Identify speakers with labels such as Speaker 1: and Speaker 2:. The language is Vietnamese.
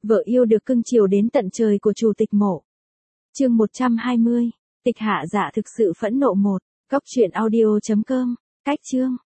Speaker 1: Vợ yêu được cưng chiều đến tận trời của chủ tịch Mộ. Chương 120. Tịch Hạ Dạ thực sự phẫn nộ 1. Cóc truyện audio.com. Cách chương.